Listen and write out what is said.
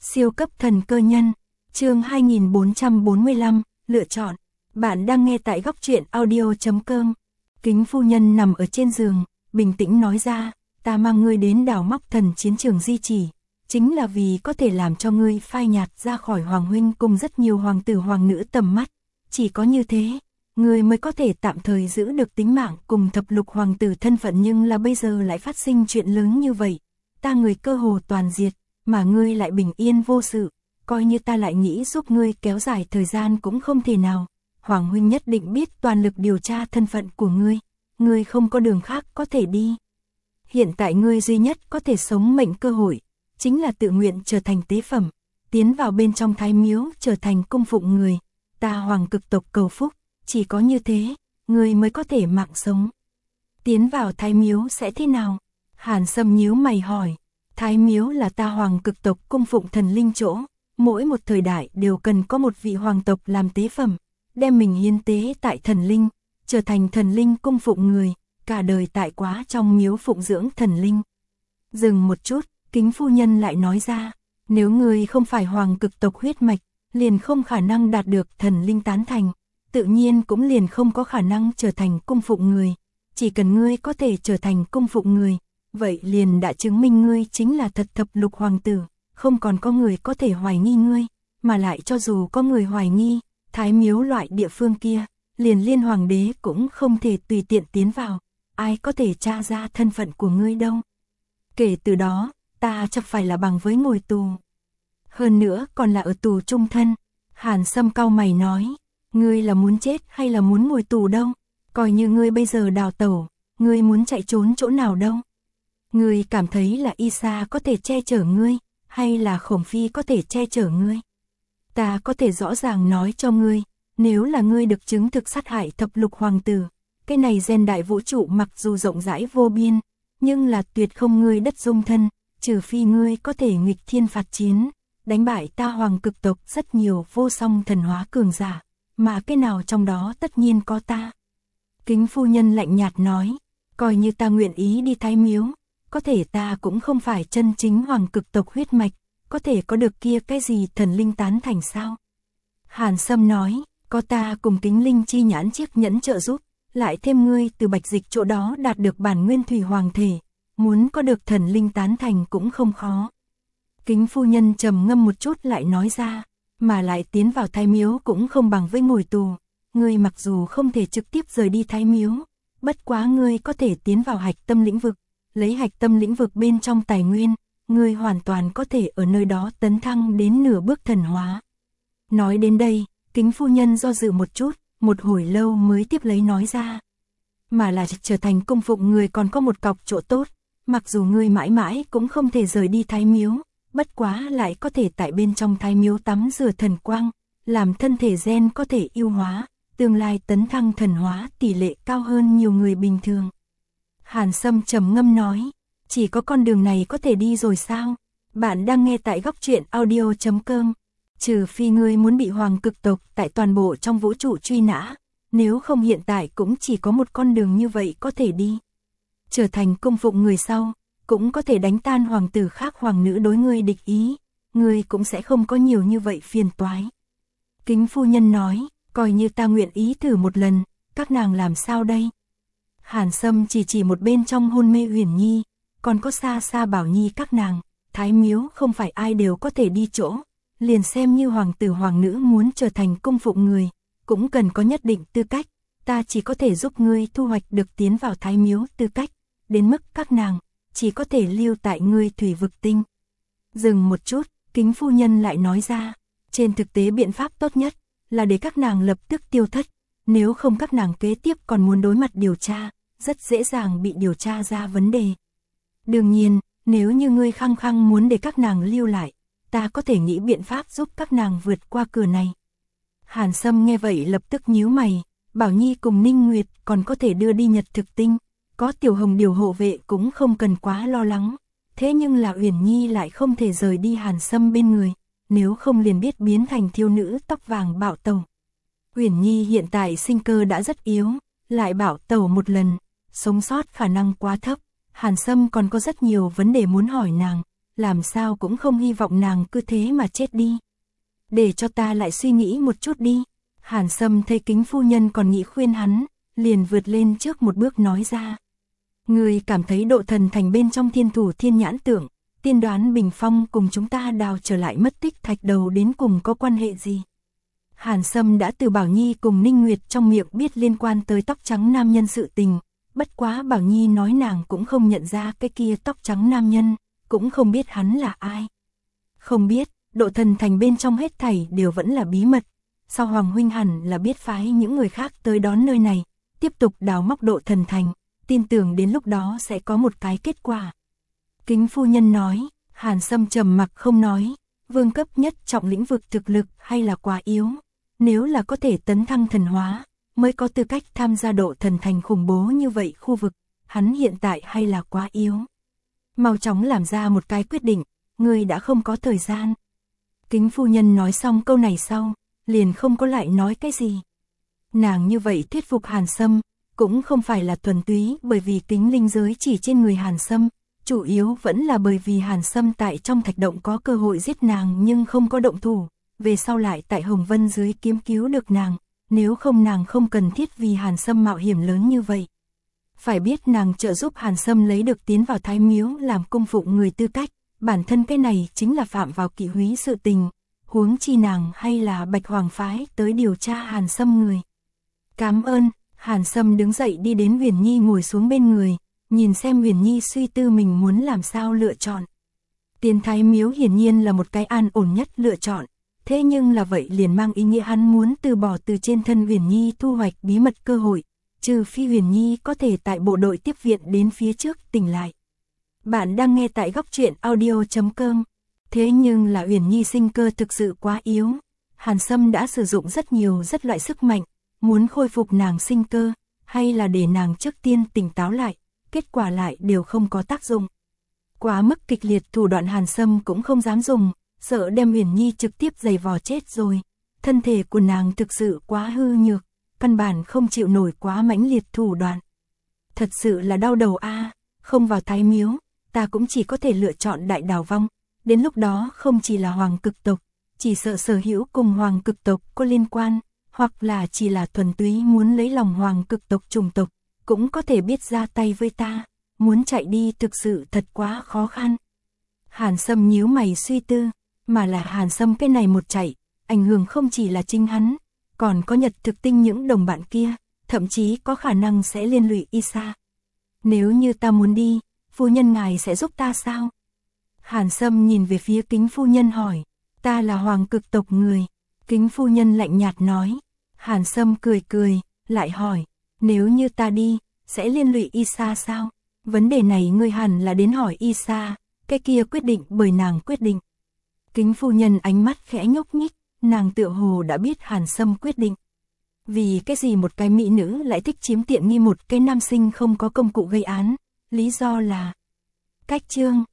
Siêu cấp thần cơ nhân, chương 2445, lựa chọn. Bạn đang nghe tại góc truyện audio.com. Kính phu nhân nằm ở trên giường, bình tĩnh nói ra, ta mang ngươi đến đào móc thần chiến trường di chỉ, chính là vì có thể làm cho ngươi phai nhạt ra khỏi hoàng huynh cùng rất nhiều hoàng tử hoàng nữ tầm mắt. Chỉ có như thế, ngươi mới có thể tạm thời giữ được tính mạng cùng thập lục hoàng tử thân phận, nhưng là bây giờ lại phát sinh chuyện lớn như vậy. Ta người cơ hồ toàn diệt, mà ngươi lại bình yên vô sự, coi như ta lại nghĩ giúp ngươi kéo dài thời gian cũng không thể nào. Hoàng huynh nhất định biết toàn lực điều tra thân phận của ngươi không có đường khác có thể đi. Hiện tại ngươi duy nhất có thể sống mệnh cơ hội, chính là tự nguyện trở thành tế phẩm, tiến vào bên trong thái miếu trở thành cung phụng người, ta hoàng cực tộc cầu phúc, chỉ có như thế, ngươi mới có thể mạng sống. Tiến vào thái miếu sẽ thế nào? Hàn Sâm nhíu mày hỏi. Thái miếu là ta hoàng cực tộc cung phụng thần linh chỗ, mỗi một thời đại đều cần có một vị hoàng tộc làm tế phẩm, đem mình hiến tế tại thần linh, trở thành thần linh cung phụng người, cả đời tại quá trong miếu phụng dưỡng thần linh. Dừng một chút, Kính phu nhân lại nói ra, nếu ngươi không phải hoàng cực tộc huyết mạch, liền không khả năng đạt được thần linh tán thành, tự nhiên cũng liền không có khả năng trở thành cung phụng người. Chỉ cần ngươi có thể trở thành cung phụng người, vậy liền đã chứng minh ngươi chính là thật thập lục hoàng tử, không còn có người có thể hoài nghi ngươi, mà lại cho dù có người hoài nghi, thái miếu loại địa phương kia, liền liên hoàng đế cũng không thể tùy tiện tiến vào, ai có thể tra ra thân phận của ngươi đâu. Kể từ đó, ta chắc phải là bằng với ngồi tù. Hơn nữa còn là ở tù trung thân. Hàn Sâm cau mày nói, ngươi là muốn chết hay là muốn ngồi tù đâu? Coi như ngươi bây giờ đào tẩu, ngươi muốn chạy trốn chỗ nào đâu? Ngươi cảm thấy là Isa có thể che chở ngươi, hay là Khổng Phi có thể che chở ngươi? Ta có thể rõ ràng nói cho ngươi, nếu là ngươi được chứng thực sát hại thập lục hoàng tử, cái này gen đại vũ trụ mặc dù rộng rãi vô biên, nhưng là tuyệt không ngươi đất dung thân, trừ phi ngươi có thể nghịch thiên phạt chiến, đánh bại ta hoàng cực tộc rất nhiều vô song thần hóa cường giả, mà cái nào trong đó tất nhiên có ta. Kính phu nhân lạnh nhạt nói, coi như ta nguyện ý đi thái miếu, có thể ta cũng không phải chân chính hoàng cực tộc huyết mạch, có thể có được kia cái gì thần linh tán thành sao? Hàn Sâm nói, có ta cùng Kính Linh chi nhãn chiếc nhẫn trợ giúp, lại thêm ngươi từ Bạch Dịch chỗ đó đạt được bản nguyên thủy hoàng thể, muốn có được thần linh tán thành cũng không khó. Kính phu nhân trầm ngâm một chút lại nói ra, mà lại tiến vào thái miếu cũng không bằng với ngồi tù, ngươi mặc dù không thể trực tiếp rời đi thái miếu, bất quá ngươi có thể tiến vào hạch tâm lĩnh vực, lấy hạch tâm lĩnh vực bên trong tài nguyên, ngươi hoàn toàn có thể ở nơi đó tấn thăng đến nửa bước thần hóa. Nói đến đây, Kính phu nhân do dự một chút, một hồi lâu mới tiếp lấy nói ra, mà là trở thành cung phụng người còn có một cọc chỗ tốt, mặc dù ngươi mãi mãi cũng không thể rời đi thái miếu, bất quá lại có thể tại bên trong thái miếu tắm rửa thần quang, làm thân thể gen có thể yêu hóa, tương lai tấn thăng thần hóa tỷ lệ cao hơn nhiều người bình thường. Hàn Sâm trầm ngâm nói, chỉ có con đường này có thể đi rồi sao? Bạn đang nghe tại góc truyện audio.com. Trừ phi ngươi muốn bị hoàng cực tộc tại toàn bộ trong vũ trụ truy nã, nếu không hiện tại cũng chỉ có một con đường như vậy có thể đi. Trở thành cung phụng người sau, cũng có thể đánh tan hoàng tử khác hoàng nữ đối ngươi địch ý, ngươi cũng sẽ không có nhiều như vậy phiền toái. Kính phu nhân nói, coi như ta nguyện ý thử một lần, các nàng làm sao đây? Hàn Sâm chỉ một bên trong hôn mê Huyền Nhi, còn có xa xa Bảo Nhi các nàng, thái miếu không phải ai đều có thể đi chỗ, liền xem như hoàng tử hoàng nữ muốn trở thành cung phụng người, cũng cần có nhất định tư cách, ta chỉ có thể giúp ngươi thu hoạch được tiến vào thái miếu tư cách, đến mức các nàng chỉ có thể lưu tại ngươi thủy vực tinh. Dừng một chút, Kính phu nhân lại nói ra, trên thực tế biện pháp tốt nhất là để các nàng lập tức tiêu thất, nếu không các nàng kế tiếp còn muốn đối mặt điều tra, rất dễ dàng bị điều tra ra vấn đề. Đương nhiên, nếu như ngươi khăng khăng muốn để các nàng lưu lại, ta có thể nghĩ biện pháp giúp các nàng vượt qua cửa này. Hàn Sâm nghe vậy lập tức nhíu mày, Bảo Nhi cùng Ninh Nguyệt còn có thể đưa đi Nhật Thực Tinh, có Tiểu Hồng điều hộ vệ cũng không cần quá lo lắng, thế nhưng là Uyển Nhi lại không thể rời đi Hàn Sâm bên người, nếu không liền biết biến thành thiếu nữ tóc vàng bạo tẩu. Uyển Nhi hiện tại sinh cơ đã rất yếu, lại bạo tẩu một lần, sống sót khả năng quá thấp, Hàn Sâm còn có rất nhiều vấn đề muốn hỏi nàng, làm sao cũng không hy vọng nàng cứ thế mà chết đi. Để cho ta lại suy nghĩ một chút đi. Hàn Sâm thấy Kính phu nhân còn nghĩ khuyên hắn, liền vượt lên trước một bước nói ra. Người cảm thấy Độ Thần Thành bên trong Thiên Thủ Thiên Nhãn Tượng, tiên đoán Bình Phong cùng chúng ta đào trở lại mất tích thạch đầu đến cùng có quan hệ gì? Hàn Sâm đã từ Bảo Nhi cùng Ninh Nguyệt trong miệng biết liên quan tới tóc trắng nam nhân sự tình, bất quá Bảo Nhi nói nàng cũng không nhận ra cái kia tóc trắng nam nhân, cũng không biết hắn là ai. Không biết, Độ Thần Thành bên trong hết thảy đều vẫn là bí mật, sau Hoàng huynh hẳn là biết phái những người khác tới đón nơi này, tiếp tục đào móc Độ Thần Thành, tin tưởng đến lúc đó sẽ có một cái kết quả. Kính phu nhân nói. Hàn Sâm trầm mặc không nói, vương cấp nhất trọng lĩnh vực thực lực hay là quá yếu, nếu là có thể tấn thăng thần hóa, mới có tư cách tham gia Độ Thần Thành khủng bố như vậy khu vực, hắn hiện tại hay là quá yếu. Mau chóng làm ra một cái quyết định, ngươi đã không có thời gian. Kính phu nhân nói xong câu này sau, liền không có lại nói cái gì. Nàng như vậy thuyết phục Hàn Sâm, cũng không phải là thuần túy bởi vì kính linh giới chỉ trên người Hàn Sâm, chủ yếu vẫn là bởi vì Hàn Sâm tại trong thạch động có cơ hội giết nàng nhưng không có động thủ, về sau lại tại Hồng Vân dưới kiếm cứu được nàng, nếu không nàng không cần thiết vì Hàn Sâm mạo hiểm lớn như vậy. Phải biết nàng trợ giúp Hàn Sâm lấy được tiến vào Thái Miếu làm cung phụng người tư cách, bản thân cái này chính là phạm vào kỵ húy sự tình, huống chi nàng hay là Bạch Hoàng phái tới điều tra Hàn Sâm người. Cảm ơn. Hàn Sâm đứng dậy đi đến Huyền Nhi ngồi xuống bên người, nhìn xem Huyền Nhi suy tư mình muốn làm sao lựa chọn. Tiến Thái Miếu hiển nhiên là một cái an ổn nhất lựa chọn, thế nhưng là vậy liền mang ý nghĩa hắn muốn từ bỏ từ trên thân Huyền Nhi thu hoạch bí mật cơ hội, trừ phi Huyền Nhi có thể tại bộ đội tiếp viện đến phía trước tỉnh lại. Bạn đang nghe tại góc truyện audio.com. Thế nhưng là Huyền Nhi sinh cơ thực sự quá yếu, Hàn Sâm đã sử dụng rất nhiều rất loại sức mạnh, muốn khôi phục nàng sinh cơ, hay là để nàng trước tiên tỉnh táo lại, kết quả lại đều không có tác dụng. Quá mức kịch liệt thủ đoạn Hàn Sâm cũng không dám dùng, sợ đem Huyền Nhi trực tiếp giày vò chết rồi. Thân thể của nàng thực sự quá hư nhược, căn bản không chịu nổi quá mãnh liệt thủ đoạn. Thật sự là đau đầu a, không vào Thái Miếu, ta cũng chỉ có thể lựa chọn Đại Đào Vong, đến lúc đó không chỉ là Hoàng cực tộc, chỉ sợ sở hữu cùng Hoàng cực tộc có liên quan, hoặc là chỉ là thuần túy muốn lấy lòng Hoàng cực tộc chủng tộc, cũng có thể biết ra tay với ta, muốn chạy đi thực sự thật quá khó khăn. Hàn Sâm nhíu mày suy tư, mà là Hàn Sâm cái này một chạy, ảnh hưởng không chỉ là chính hắn, còn có Nhật Thực Tinh những đồng bạn kia, thậm chí có khả năng sẽ liên lụy Isa. Nếu như ta muốn đi, phu nhân ngài sẽ giúp ta sao? Hàn Sâm nhìn về phía Kính phu nhân hỏi, ta là Hoàng cực tộc người. Kính phu nhân lạnh nhạt nói. Hàn Sâm cười cười, lại hỏi, nếu như ta đi, sẽ liên lụy Isa sao? Vấn đề này ngươi hẳn là đến hỏi Isa, cái kia quyết định bởi nàng quyết định. Kính phu nhân ánh mắt khẽ nhúc nhích, nàng tựa hồ đã biết Hàn Sâm quyết định. Vì cái gì một cái mỹ nữ lại thích chiếm tiện nghi một cái nam sinh không có công cụ gây án, lý do là cách chương.